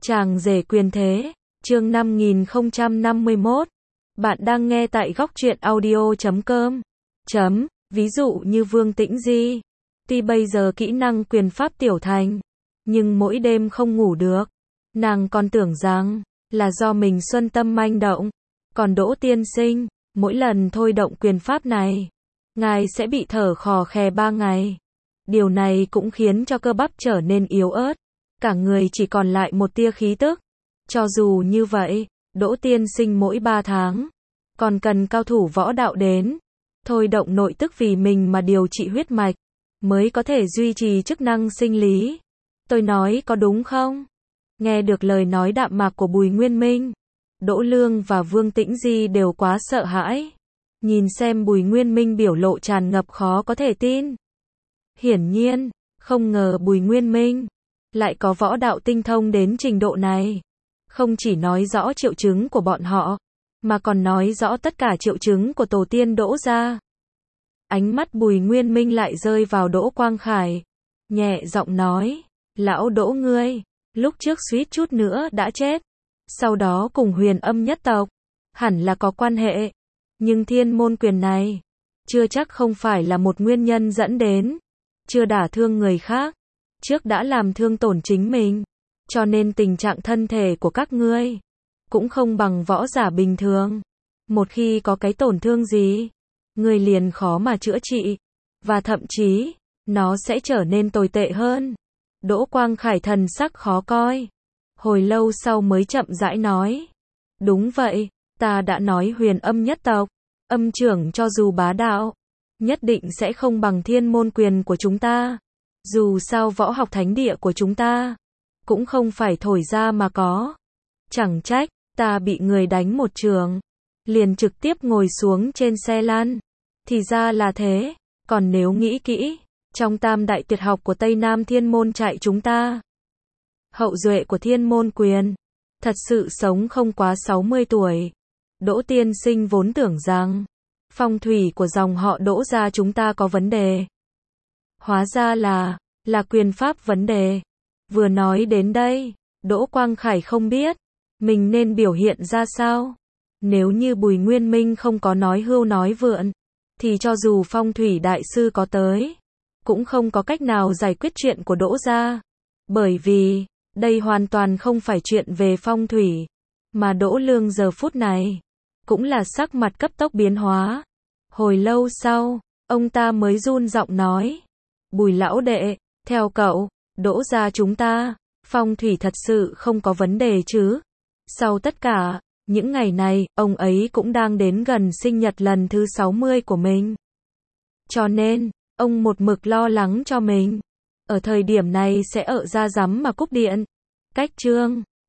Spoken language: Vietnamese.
Chàng rể quyền thế, chương 5051. Bạn đang nghe tại goctruyện audio.com. Ví dụ như Vương Tĩnh Di. Tuy bây giờ kỹ năng quyền pháp tiểu thành, nhưng mỗi đêm không ngủ được. Nàng còn tưởng rằng là do mình xuân tâm manh động. Còn Đỗ tiên sinh, mỗi lần thôi động quyền pháp này, ngài sẽ bị thở khò khè 3 ngày. Điều này cũng khiến cho cơ bắp trở nên yếu ớt. Cả người chỉ còn lại một tia khí tức. Cho dù như vậy, Đỗ tiên sinh mỗi 3 tháng còn cần cao thủ võ đạo đến thôi động nội tức vì mình mà điều trị huyết mạch, mới có thể duy trì chức năng sinh lý. Tôi nói có đúng không? Nghe được lời nói đạm mạc của Bùi Nguyên Minh, Đỗ Lương và Vương Tĩnh Di đều quá sợ hãi. Nhìn xem Bùi Nguyên Minh biểu lộ tràn ngập khó có thể tin. Hiển nhiên, không ngờ Bùi Nguyên Minh lại có võ đạo tinh thông đến trình độ này. Không chỉ nói rõ triệu chứng của bọn họ, mà còn nói rõ tất cả triệu chứng của tổ tiên Đỗ gia. Ánh mắt Bùi Nguyên Minh lại rơi vào Đỗ Quang Khải, nhẹ giọng nói, lão Đỗ ngươi, lúc trước suýt chút nữa đã chết, sau đó cùng Huyền Âm nhất tộc, hẳn là có quan hệ, nhưng thiên môn quyền này, chưa chắc không phải là một nguyên nhân dẫn đến, chưa đả thương người khác, trước đã làm thương tổn chính mình, cho nên tình trạng thân thể của các ngươi cũng không bằng võ giả bình thường. Một khi có cái tổn thương gì, ngươi liền khó mà chữa trị, và thậm chí, nó sẽ trở nên tồi tệ hơn. Đỗ Quang Khải thần sắc khó coi, hồi lâu sau mới chậm rãi nói, đúng vậy, ta đã nói Huyền Âm nhất tộc, âm trưởng cho dù bá đạo, nhất định sẽ không bằng thiên môn quyền của chúng ta. Dù sao võ học thánh địa của chúng ta cũng không phải thổi ra mà có. Chẳng trách, ta bị người đánh một trường, liền trực tiếp ngồi xuống trên xe lăn. Thì ra là thế, còn nếu nghĩ kỹ, trong tam đại tuyệt học của Tây Nam Thiên Môn Trại chúng ta, hậu duệ của Thiên Môn Quyền, thật sự sống không quá 60 tuổi. Đỗ tiên sinh vốn tưởng rằng, phong thủy của dòng họ Đỗ gia chúng ta có vấn đề. Hóa ra là quyền pháp vấn đề. Vừa nói đến đây, Đỗ Quang Khải không biết mình nên biểu hiện ra sao. Nếu như Bùi Nguyên Minh không có nói hưu nói vượn, thì cho dù phong thủy đại sư có tới, cũng không có cách nào giải quyết chuyện của Đỗ gia. Bởi vì, đây hoàn toàn không phải chuyện về phong thủy, mà Đỗ Lương giờ phút này, cũng là sắc mặt cấp tốc biến hóa. Hồi lâu sau, ông ta mới run giọng nói, Bùi lão đệ, theo cậu, Đỗ gia chúng ta, phong thủy thật sự không có vấn đề chứ? Sau tất cả, những ngày này, ông ấy cũng đang đến gần sinh nhật lần thứ 60 của mình. Cho nên, ông một mực lo lắng cho mình. Ở thời điểm này sẽ ở ra rắm mà cúp điện. Cách chương